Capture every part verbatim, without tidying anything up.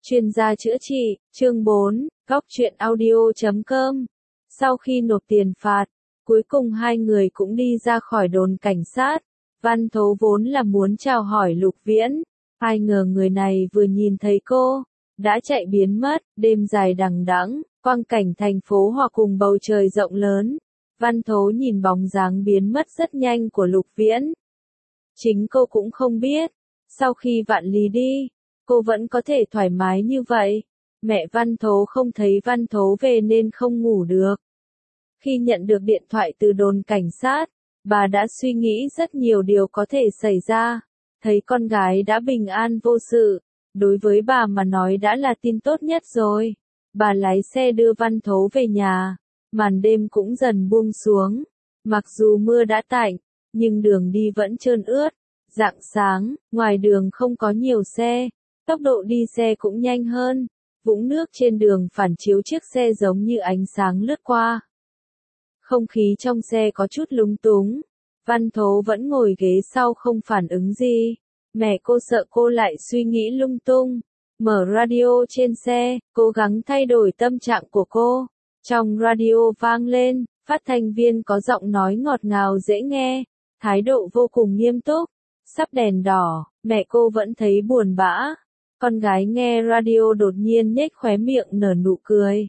Chuyên gia chữa trị, chương bốn, góc truyện audio chấm com. Sau khi nộp tiền phạt, cuối cùng hai người cũng đi ra khỏi đồn cảnh sát. Văn Thố vốn là muốn chào hỏi Lục Viễn, ai ngờ người này vừa nhìn thấy cô, đã chạy biến mất. Đêm dài đằng đẵng, quang cảnh thành phố hòa cùng bầu trời rộng lớn. Văn Thố nhìn bóng dáng biến mất rất nhanh của Lục Viễn. Chính cô cũng không biết, sau khi Vạn Lý đi, cô vẫn có thể thoải mái như vậy. Mẹ Văn Thố không thấy Văn Thố về nên không ngủ được. Khi nhận được điện thoại từ đồn cảnh sát, bà đã suy nghĩ rất nhiều điều có thể xảy ra. Thấy con gái đã bình an vô sự, đối với bà mà nói đã là tin tốt nhất rồi. Bà lái xe đưa Văn Thố về nhà, màn đêm cũng dần buông xuống. Mặc dù mưa đã tạnh, nhưng đường đi vẫn trơn ướt. Rạng sáng, ngoài đường không có nhiều xe, tốc độ đi xe cũng nhanh hơn. Vũng nước trên đường phản chiếu chiếc xe giống như ánh sáng lướt qua. Không khí trong xe có chút lúng túng. Văn Thố vẫn ngồi ghế sau không phản ứng gì. Mẹ cô sợ cô lại suy nghĩ lung tung. Mở radio trên xe, cố gắng thay đổi tâm trạng của cô. Trong radio vang lên, phát thanh viên có giọng nói ngọt ngào dễ nghe, thái độ vô cùng nghiêm túc. Sắp đèn đỏ, mẹ cô vẫn thấy buồn bã. Con gái nghe radio đột nhiên nhếch khóe miệng nở nụ cười.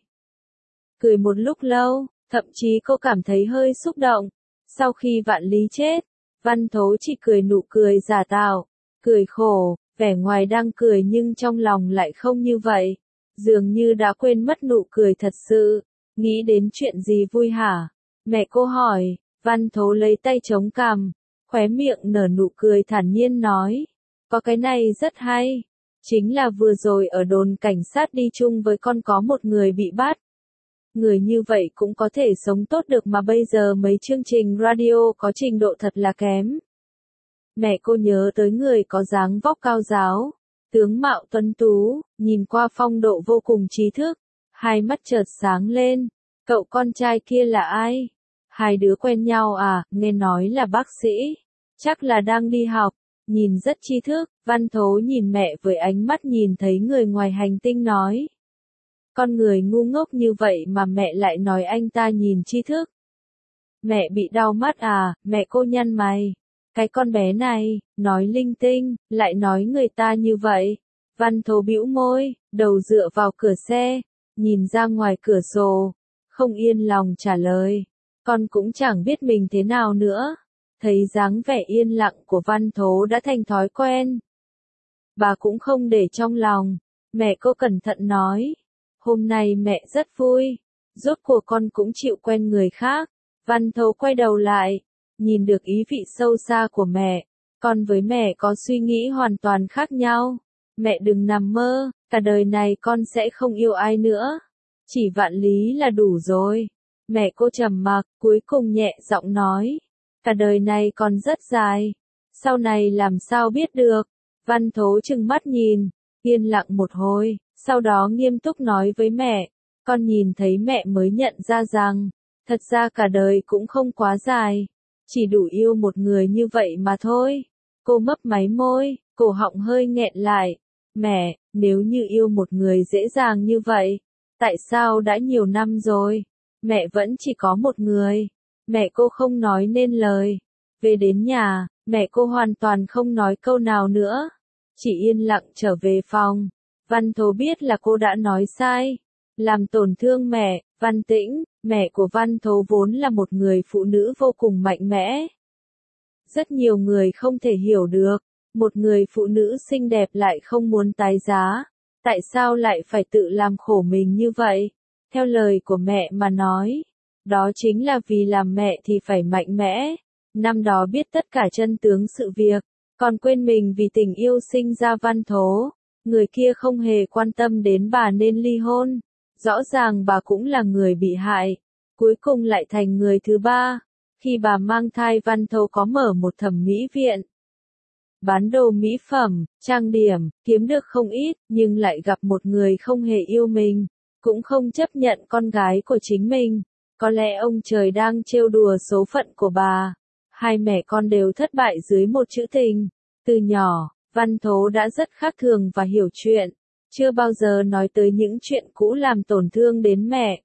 Cười một lúc lâu, thậm chí cô cảm thấy hơi xúc động. Sau khi Vạn Lý chết, Văn Thố chỉ cười nụ cười giả tạo, cười khổ, vẻ ngoài đang cười nhưng trong lòng lại không như vậy. Dường như đã quên mất nụ cười thật sự. Nghĩ đến chuyện gì vui hả? Mẹ cô hỏi. Văn Thố lấy tay chống cằm, khóe miệng nở nụ cười thản nhiên nói. Có cái này rất hay. Chính là vừa rồi ở đồn cảnh sát đi chung với con có một người bị bắt. Người như vậy cũng có thể sống tốt được mà bây giờ mấy chương trình radio có trình độ thật là kém. Mẹ cô nhớ tới người có dáng vóc cao ráo, tướng mạo tuấn tú, nhìn qua phong độ vô cùng trí thức. Hai mắt chợt sáng lên. Cậu con trai kia là ai? Hai đứa quen nhau à? Nghe nói là bác sĩ. Chắc là đang đi học. Nhìn rất tri thức. Văn Thố nhìn mẹ với ánh mắt nhìn thấy người ngoài hành tinh nói. Con người ngu ngốc như vậy mà mẹ lại nói anh ta nhìn tri thức. Mẹ bị đau mắt à? Mẹ cô nhăn mày. Cái con bé này, nói linh tinh, lại nói người ta như vậy. Văn Thố bĩu môi, đầu dựa vào cửa xe, nhìn ra ngoài cửa sổ, không yên lòng trả lời. Con cũng chẳng biết mình thế nào nữa. Thấy dáng vẻ yên lặng của Văn Thố đã thành thói quen. Bà cũng không để trong lòng. Mẹ cô cẩn thận nói. Hôm nay mẹ rất vui. Rốt cuộc con cũng chịu quen người khác. Văn Thố quay đầu lại, nhìn được ý vị sâu xa của mẹ. Con với mẹ có suy nghĩ hoàn toàn khác nhau. Mẹ đừng nằm mơ, cả đời này con sẽ không yêu ai nữa. Chỉ Vạn Lý là đủ rồi. Mẹ cô trầm mặc, cuối cùng nhẹ giọng nói. Cả đời này còn rất dài. Sau này làm sao biết được. Văn Thố trừng mắt nhìn, yên lặng một hồi, sau đó nghiêm túc nói với mẹ. Con nhìn thấy mẹ mới nhận ra rằng, thật ra cả đời cũng không quá dài. Chỉ đủ yêu một người như vậy mà thôi. Cô mấp máy môi, cổ họng hơi nghẹn lại. Mẹ, nếu như yêu một người dễ dàng như vậy, tại sao đã nhiều năm rồi, mẹ vẫn chỉ có một người? Mẹ cô không nói nên lời. Về đến nhà, mẹ cô hoàn toàn không nói câu nào nữa. Chỉ yên lặng trở về phòng. Văn Thố biết là cô đã nói sai. Làm tổn thương mẹ. Văn Tĩnh, mẹ của Văn Thố vốn là một người phụ nữ vô cùng mạnh mẽ. Rất nhiều người không thể hiểu được. Một người phụ nữ xinh đẹp lại không muốn tái giá. Tại sao lại phải tự làm khổ mình như vậy? Theo lời của mẹ mà nói, đó chính là vì làm mẹ thì phải mạnh mẽ. Năm đó biết tất cả chân tướng sự việc, còn quên mình vì tình yêu sinh ra Văn Thố. Người kia không hề quan tâm đến bà nên ly hôn. Rõ ràng bà cũng là người bị hại. Cuối cùng lại thành người thứ ba. Khi bà mang thai Văn Thố có mở một thẩm mỹ viện. Bán đồ mỹ phẩm, trang điểm, kiếm được không ít, nhưng lại gặp một người không hề yêu mình, cũng không chấp nhận con gái của chính mình. Có lẽ ông trời đang trêu đùa số phận của bà. Hai mẹ con đều thất bại dưới một chữ tình. Từ nhỏ, Văn Thố đã rất khác thường và hiểu chuyện. chưa bao giờ nói tới những chuyện cũ làm tổn thương đến mẹ.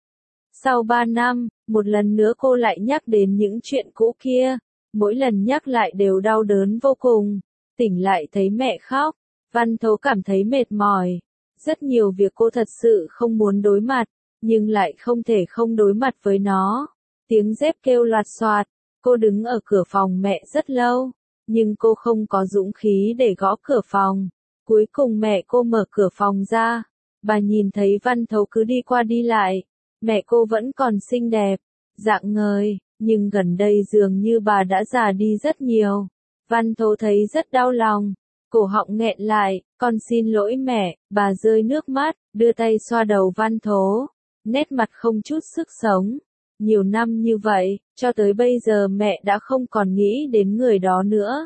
Sau ba năm, một lần nữa cô lại nhắc đến những chuyện cũ kia, mỗi lần nhắc lại đều đau đớn vô cùng, tỉnh lại thấy mẹ khóc, Văn Thố cảm thấy mệt mỏi. Rất nhiều việc cô thật sự không muốn đối mặt, nhưng lại không thể không đối mặt với nó. Tiếng dép kêu loạt soạt, cô đứng ở cửa phòng mẹ rất lâu, nhưng cô không có dũng khí để gõ cửa phòng. Cuối cùng mẹ cô mở cửa phòng ra, bà nhìn thấy Văn Thấu cứ đi qua đi lại, mẹ cô vẫn còn xinh đẹp, rạng ngời, nhưng gần đây dường như bà đã già đi rất nhiều. Văn Thấu thấy rất đau lòng, cổ họng nghẹn lại, con xin lỗi mẹ, bà rơi nước mắt, đưa tay xoa đầu Văn Thố, nét mặt không chút sức sống. Nhiều năm như vậy, cho tới bây giờ mẹ đã không còn nghĩ đến người đó nữa.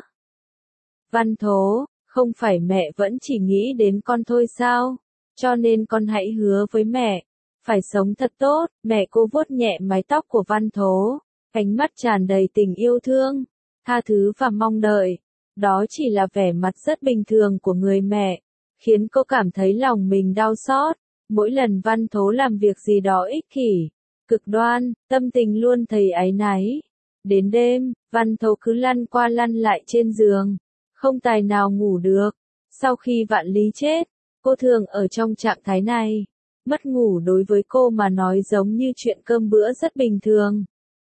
Văn Thố, không phải mẹ vẫn chỉ nghĩ đến con thôi sao? Cho nên con hãy hứa với mẹ, phải sống thật tốt. Mẹ cô vuốt nhẹ mái tóc của Văn Thố, ánh mắt tràn đầy tình yêu thương, tha thứ và mong đợi. Đó chỉ là vẻ mặt rất bình thường của người mẹ, khiến cô cảm thấy lòng mình đau xót. Mỗi lần Văn Thố làm việc gì đó ích kỷ, cực đoan, tâm tình luôn thấy áy náy. Đến đêm, Văn Thố cứ lăn qua lăn lại trên giường, không tài nào ngủ được. Sau khi Vạn Lý chết, cô thường ở trong trạng thái này. Mất ngủ đối với cô mà nói giống như chuyện cơm bữa rất bình thường.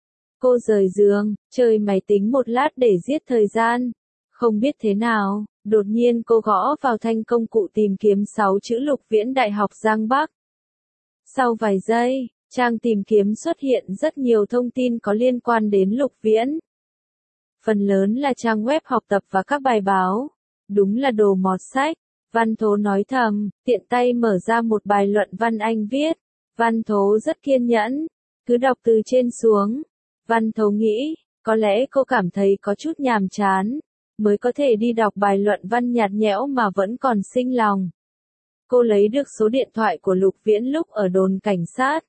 Cô rời giường, chơi máy tính một lát để giết thời gian. Không biết thế nào, đột nhiên cô gõ vào thanh công cụ tìm kiếm sáu chữ Lục Viễn Đại học Giang Bắc. Sau vài giây, trang tìm kiếm xuất hiện rất nhiều thông tin có liên quan đến Lục Viễn. Phần lớn là trang web học tập và các bài báo. Đúng là đồ mọt sách. Văn Thố nói thầm, tiện tay mở ra một bài luận văn Anh viết. Văn Thố rất kiên nhẫn, cứ đọc từ trên xuống. Văn Thố nghĩ, có lẽ cô cảm thấy có chút nhàm chán, mới có thể đi đọc bài luận văn nhạt nhẽo mà vẫn còn sinh lòng. Cô lấy được số điện thoại của Lục Viễn lúc ở đồn cảnh sát.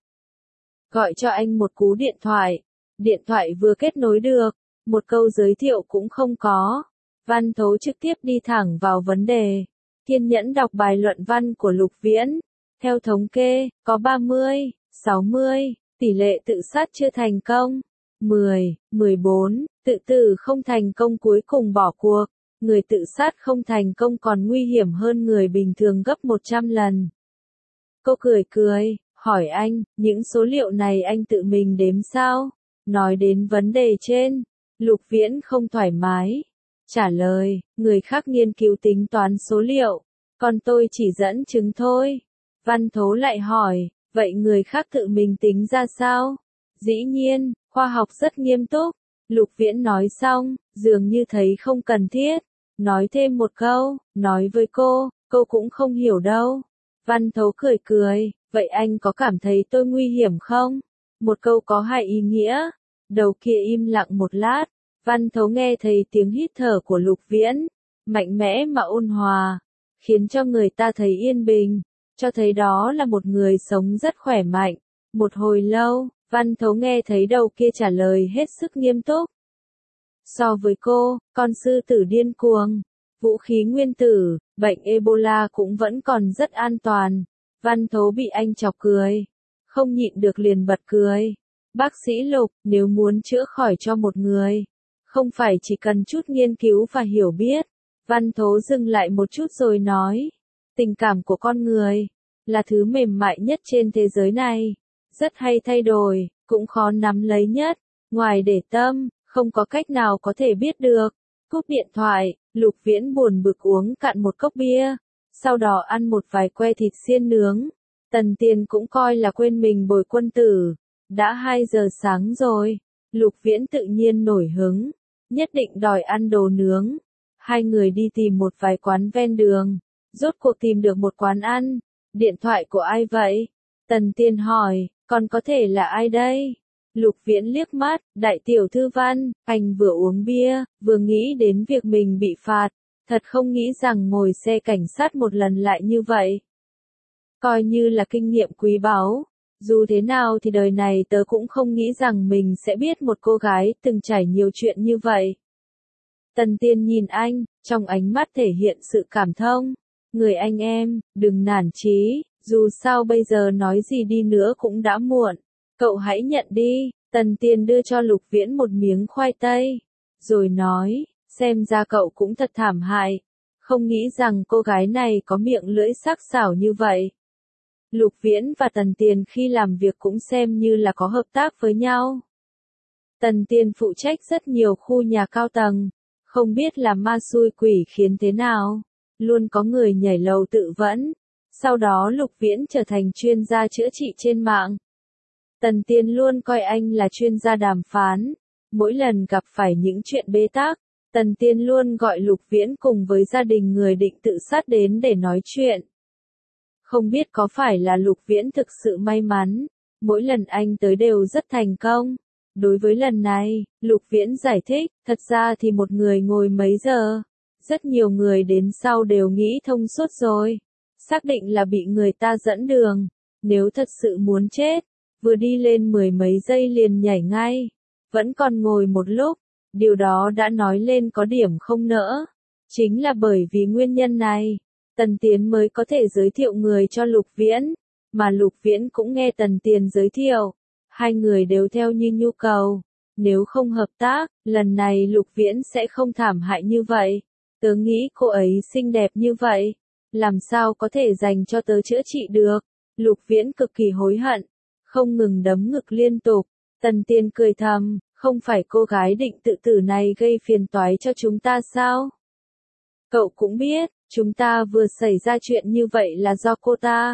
Gọi cho anh một cú điện thoại. Điện thoại vừa kết nối được, một câu giới thiệu cũng không có. Văn Thố trực tiếp đi thẳng vào vấn đề. Kiên nhẫn đọc bài luận văn của Lục Viễn. Theo thống kê, có ba mươi, sáu mươi, tỷ lệ tự sát chưa thành công. mười, mười bốn, tự tử không thành công cuối cùng bỏ cuộc. Người tự sát không thành công còn nguy hiểm hơn người bình thường gấp một trăm lần. Cô cười cười, hỏi anh, những số liệu này anh tự mình đếm sao? Nói đến vấn đề trên, Lục Viễn không thoải mái. Trả lời, người khác nghiên cứu tính toán số liệu, còn tôi chỉ dẫn chứng thôi. Văn Thố lại hỏi, vậy người khác tự mình tính ra sao? Dĩ nhiên, khoa học rất nghiêm túc. Lục Viễn nói xong, dường như thấy không cần thiết. Nói thêm một câu, nói với cô, cô cũng không hiểu đâu. Văn Thố cười cười, vậy anh có cảm thấy tôi nguy hiểm không? Một câu có hai ý nghĩa. Đầu kia im lặng một lát, Văn Thố nghe thấy tiếng hít thở của Lục Viễn, mạnh mẽ mà ôn hòa, khiến cho người ta thấy yên bình, cho thấy đó là một người sống rất khỏe mạnh. Một hồi lâu, Văn Thố nghe thấy đầu kia trả lời hết sức nghiêm túc. So với cô, con sư tử điên cuồng, vũ khí nguyên tử, bệnh Ebola cũng vẫn còn rất an toàn. Văn Thố bị anh chọc cười, không nhịn được liền bật cười. Bác sĩ Lục, nếu muốn chữa khỏi cho một người, không phải chỉ cần chút nghiên cứu và hiểu biết. Văn Thố dừng lại một chút rồi nói, tình cảm của con người là thứ mềm mại nhất trên thế giới này, rất hay thay đổi, cũng khó nắm lấy nhất, ngoài để tâm, không có cách nào có thể biết được. Cúp điện thoại, Lục Viễn buồn bực uống cạn một cốc bia, sau đó ăn một vài que thịt xiên nướng. Tần Tiền cũng coi là quên mình bồi quân tử. Đã hai giờ sáng rồi, Lục Viễn tự nhiên nổi hứng, nhất định đòi ăn đồ nướng. Hai người đi tìm một vài quán ven đường, rốt cuộc tìm được một quán ăn. Điện thoại của ai vậy? Tần Tiên hỏi, còn có thể là ai đây? Lục Viễn liếc mắt, đại tiểu thư Văn, anh vừa uống bia, vừa nghĩ đến việc mình bị phạt, thật không nghĩ rằng ngồi xe cảnh sát một lần lại như vậy. Coi như là kinh nghiệm quý báu. Dù thế nào thì đời này tớ cũng không nghĩ rằng mình sẽ biết một cô gái từng trải nhiều chuyện như vậy. Tần Tiên nhìn anh, trong ánh mắt thể hiện sự cảm thông. Người anh em, đừng nản chí, dù sao bây giờ nói gì đi nữa cũng đã muộn. Cậu hãy nhận đi. Tần Tiên đưa cho Lục Viễn một miếng khoai tây, rồi nói, xem ra cậu cũng thật thảm hại. Không nghĩ rằng cô gái này có miệng lưỡi sắc sảo như vậy. Lục Viễn và Tần Tiền khi làm việc cũng xem như là có hợp tác với nhau. Tần Tiền phụ trách rất nhiều khu nhà cao tầng, không biết là ma xui quỷ khiến thế nào, luôn có người nhảy lầu tự vẫn. Sau đó Lục Viễn trở thành chuyên gia chữa trị trên mạng. Tần Tiên luôn coi anh là chuyên gia đàm phán. Mỗi lần gặp phải những chuyện bế tắc, Tần Tiên luôn gọi Lục Viễn cùng với gia đình người định tự sát đến để nói chuyện. Không biết có phải là Lục Viễn thực sự may mắn, mỗi lần anh tới đều rất thành công. Đối với lần này, Lục Viễn giải thích, thật ra thì một người ngồi mấy giờ, rất nhiều người đến sau đều nghĩ thông suốt rồi, xác định là bị người ta dẫn đường, nếu thật sự muốn chết, vừa đi lên mười mấy giây liền nhảy ngay, vẫn còn ngồi một lúc, điều đó đã nói lên có điểm không nỡ. Chính là bởi vì nguyên nhân này, Tần Tiến mới có thể giới thiệu người cho Lục Viễn, mà Lục Viễn cũng nghe Tần Tiền giới thiệu, hai người đều theo như nhu cầu, nếu không hợp tác, lần này Lục Viễn sẽ không thảm hại như vậy. Tớ nghĩ cô ấy xinh đẹp như vậy, làm sao có thể dành cho tớ chữa trị được. Lục Viễn cực kỳ hối hận, không ngừng đấm ngực liên tục. Tần Tiên cười thầm, không phải cô gái định tự tử này gây phiền toái cho chúng ta sao? Cậu cũng biết, chúng ta vừa xảy ra chuyện như vậy là do cô ta.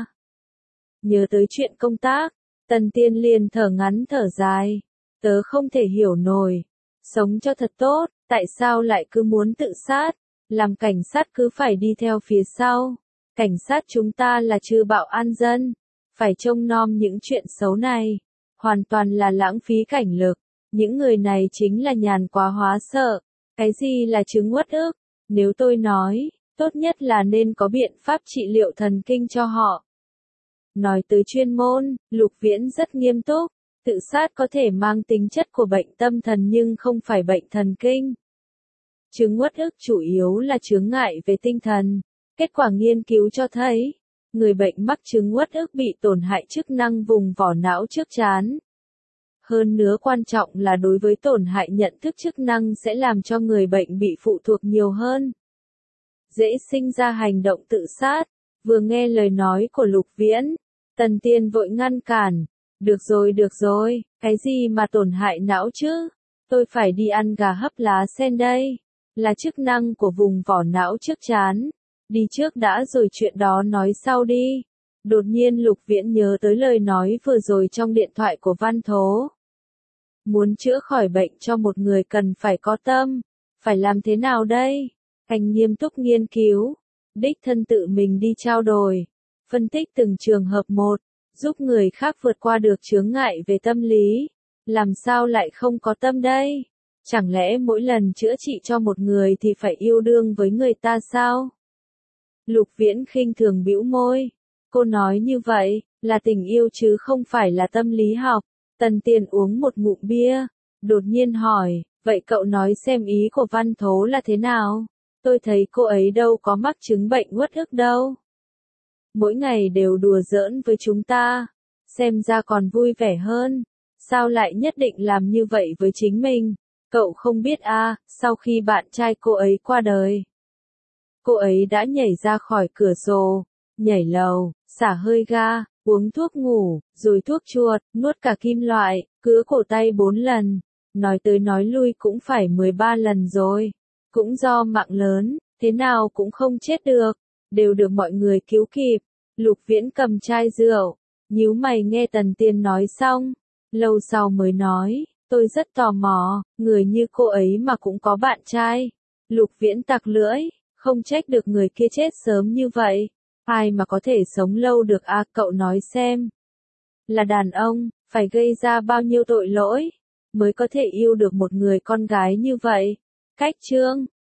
Nhớ tới chuyện công tác, Tần Tiên liền thở ngắn thở dài. Tớ không thể hiểu nổi, sống cho thật tốt, tại sao lại cứ muốn tự sát? Làm cảnh sát cứ phải đi theo phía sau. Cảnh sát chúng ta là trừ bạo an dân, phải trông nom những chuyện xấu này. Hoàn toàn là lãng phí cảnh lực. Những người này chính là nhàn quá hóa sợ. Cái gì là chứng uất ức? Nếu tôi nói, tốt nhất là nên có biện pháp trị liệu thần kinh cho họ. Nói tới chuyên môn, Lục Viễn rất nghiêm túc. Tự sát có thể mang tính chất của bệnh tâm thần nhưng không phải bệnh thần kinh. Chứng uất ức chủ yếu là chướng ngại về tinh thần. Kết quả nghiên cứu cho thấy, người bệnh mắc chứng uất ức bị tổn hại chức năng vùng vỏ não trước trán. Hơn nữa quan trọng là đối với tổn hại nhận thức chức năng sẽ làm cho người bệnh bị phụ thuộc nhiều hơn. Dễ sinh ra hành động tự sát. Vừa nghe lời nói của Lục Viễn, Tần Tiên vội ngăn cản. Được rồi được rồi, cái gì mà tổn hại não chứ? Tôi phải đi ăn gà hấp lá sen đây. Là chức năng của vùng vỏ não trước trán. Đi trước đã rồi chuyện đó nói sau đi. Đột nhiên Lục Viễn nhớ tới lời nói vừa rồi trong điện thoại của Văn Thố. Muốn chữa khỏi bệnh cho một người cần phải có tâm. Phải làm thế nào đây? Anh nghiêm túc nghiên cứu. Đích thân tự mình đi trao đổi. Phân tích từng trường hợp một. Giúp người khác vượt qua được chướng ngại về tâm lý. Làm sao lại không có tâm đây? Chẳng lẽ mỗi lần chữa trị cho một người thì phải yêu đương với người ta sao? Lục Viễn khinh thường bĩu môi. Cô nói như vậy, là tình yêu chứ không phải là tâm lý học. Tần Tiền uống một ngụm bia, đột nhiên hỏi, vậy cậu nói xem ý của Văn Thố là thế nào? Tôi thấy cô ấy đâu có mắc chứng bệnh uất ức đâu. Mỗi ngày đều đùa giỡn với chúng ta, xem ra còn vui vẻ hơn. Sao lại nhất định làm như vậy với chính mình? Cậu không biết à, sau khi bạn trai cô ấy qua đời, cô ấy đã nhảy ra khỏi cửa sổ, nhảy lầu, xả hơi ga, uống thuốc ngủ, rồi thuốc chuột, nuốt cả kim loại, cứa cổ tay bốn lần. Nói tới nói lui cũng phải mười ba lần rồi. Cũng do mạng lớn, thế nào cũng không chết được, đều được mọi người cứu kịp. Lục Viễn cầm chai rượu, nhíu mày nghe Tần Tiên nói xong, lâu sau mới nói, tôi rất tò mò, người như cô ấy mà cũng có bạn trai. Lục Viễn tặc lưỡi, không trách được người kia chết sớm như vậy. Ai mà có thể sống lâu được à, cậu nói xem. Là đàn ông, phải gây ra bao nhiêu tội lỗi, mới có thể yêu được một người con gái như vậy. Cách chương